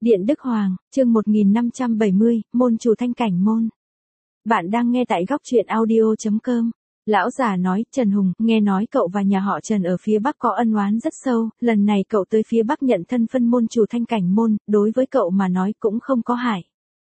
Điện Đức Hoàng, chương 1570, môn chủ thanh cảnh môn. Bạn đang nghe tại góc truyện audio.com. Lão già nói, Trần Hùng, nghe nói cậu và nhà họ Trần ở phía Bắc có ân oán rất sâu, lần này cậu tới phía Bắc nhận thân phân môn chủ thanh cảnh môn, đối với cậu mà nói cũng không có hại.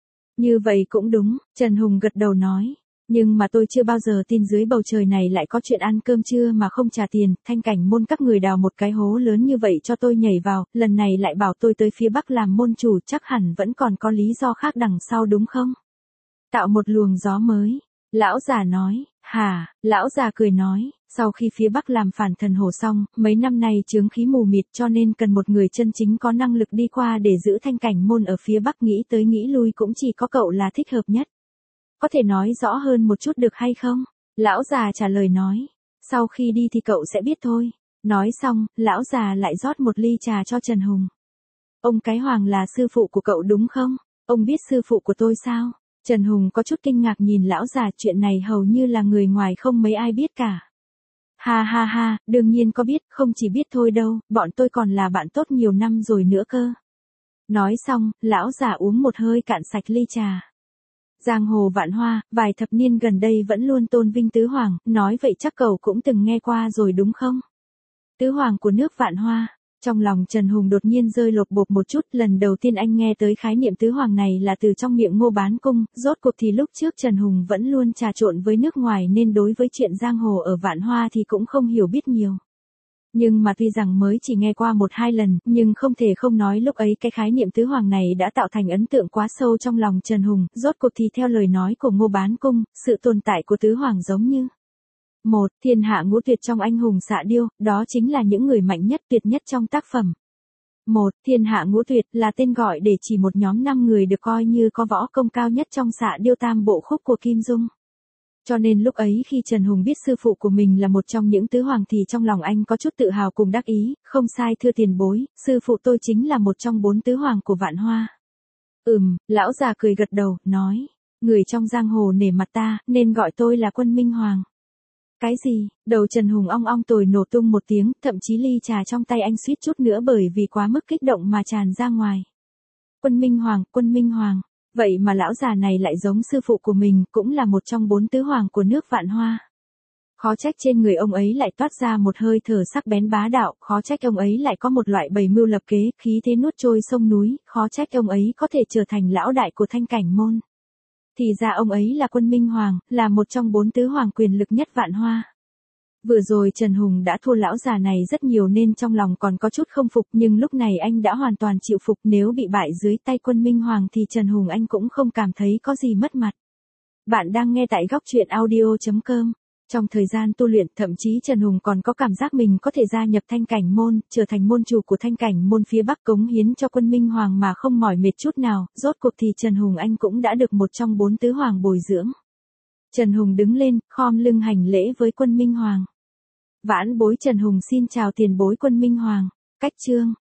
Như vậy cũng đúng, Trần Hùng gật đầu nói. Nhưng mà tôi chưa bao giờ tin dưới bầu trời này lại có chuyện ăn cơm trưa mà không trả tiền, thanh cảnh môn các người đào một cái hố lớn như vậy cho tôi nhảy vào, lần này lại bảo tôi tới phía Bắc làm môn chủ, chắc hẳn vẫn còn có lý do khác đằng sau đúng không? Tạo một luồng gió mới. Lão già nói, hả, lão già cười nói, sau khi phía Bắc làm phản thần hồ xong, mấy năm nay chướng khí mù mịt cho nên cần một người chân chính có năng lực đi qua để giữ thanh cảnh môn ở phía Bắc, nghĩ tới nghĩ lui cũng chỉ có cậu là thích hợp nhất. Có thể nói rõ hơn một chút được hay không? Lão già trả lời nói. Sau khi đi thì cậu sẽ biết thôi. Nói xong, lão già lại rót một ly trà cho Trần Hùng. Ông Cái Hoàng là sư phụ của cậu đúng không? Ông biết sư phụ của tôi sao? Trần Hùng có chút kinh ngạc nhìn lão già, chuyện này hầu như là người ngoài không mấy ai biết cả. Ha ha ha, đương nhiên có biết, không chỉ biết thôi đâu, bọn tôi còn là bạn tốt nhiều năm rồi nữa cơ. Nói xong, lão già uống một hơi cạn sạch ly trà. Giang hồ Vạn Hoa, vài thập niên gần đây vẫn luôn tôn vinh Tứ Hoàng, nói vậy chắc cậu cũng từng nghe qua rồi đúng không? Tứ Hoàng của nước Vạn Hoa. Trong lòng Trần Hùng đột nhiên rơi lột bột một chút, lần đầu tiên anh nghe tới khái niệm Tứ Hoàng này là từ trong miệng Ngô Bán Cung, rốt cuộc thì lúc trước Trần Hùng vẫn luôn trà trộn với nước ngoài nên đối với chuyện giang hồ ở Vạn Hoa thì cũng không hiểu biết nhiều. Nhưng mà tuy rằng mới chỉ nghe qua 1-2 lần, nhưng không thể không nói lúc ấy cái khái niệm Tứ Hoàng này đã tạo thành ấn tượng quá sâu trong lòng Trần Hùng, rốt cuộc thì theo lời nói của Ngô Bán Cung, sự tồn tại của Tứ Hoàng giống như một, thiên hạ ngũ tuyệt trong anh hùng xạ điêu, đó chính là những người mạnh nhất tuyệt nhất trong tác phẩm. Một, thiên hạ ngũ tuyệt là tên gọi để chỉ một nhóm 5 người được coi như có võ công cao nhất trong xạ điêu tam bộ khúc của Kim Dung. Cho nên lúc ấy khi Trần Hùng biết sư phụ của mình là một trong những tứ hoàng thì trong lòng anh có chút tự hào cùng đắc ý, không sai thưa tiền bối, sư phụ tôi chính là một trong 4 tứ hoàng của Vạn Hoa. Lão già cười gật đầu, nói, người trong giang hồ nể mặt ta, nên gọi tôi là Quân Minh Hoàng. Cái gì? Đầu Trần Hùng ong ong tồi nổ tung một tiếng, thậm chí ly trà trong tay anh suýt chút nữa bởi vì quá mức kích động mà tràn ra ngoài. Quân Minh Hoàng, Quân Minh Hoàng. Vậy mà lão già này lại giống sư phụ của mình, cũng là một trong 4 tứ hoàng của nước Vạn Hoa. Khó trách trên người ông ấy lại toát ra một hơi thở sắc bén bá đạo, khó trách ông ấy lại có một loại bày mưu lập kế, khí thế nuốt trôi sông núi, khó trách ông ấy có thể trở thành lão đại của thanh cảnh môn. Thì ra ông ấy là Quân Minh Hoàng, là một trong 4 tứ hoàng quyền lực nhất Vạn Hoa. Vừa rồi Trần Hùng đã thua lão già này rất nhiều nên trong lòng còn có chút không phục, nhưng lúc này anh đã hoàn toàn chịu phục, nếu bị bại dưới tay Quân Minh Hoàng thì Trần Hùng anh cũng không cảm thấy có gì mất mặt. Bạn đang nghe tại góc truyện audio.com. Trong thời gian tu luyện, thậm chí Trần Hùng còn có cảm giác mình có thể gia nhập thanh cảnh môn, trở thành môn chủ của thanh cảnh môn phía Bắc, cống hiến cho Quân Minh Hoàng mà không mỏi mệt chút nào, rốt cuộc thì Trần Hùng anh cũng đã được một trong 4 tứ hoàng bồi dưỡng. Trần Hùng đứng lên, khom lưng hành lễ với Quân Minh Hoàng. Vãn bối Trần Hùng xin chào tiền bối Quân Minh Hoàng. Cách chương.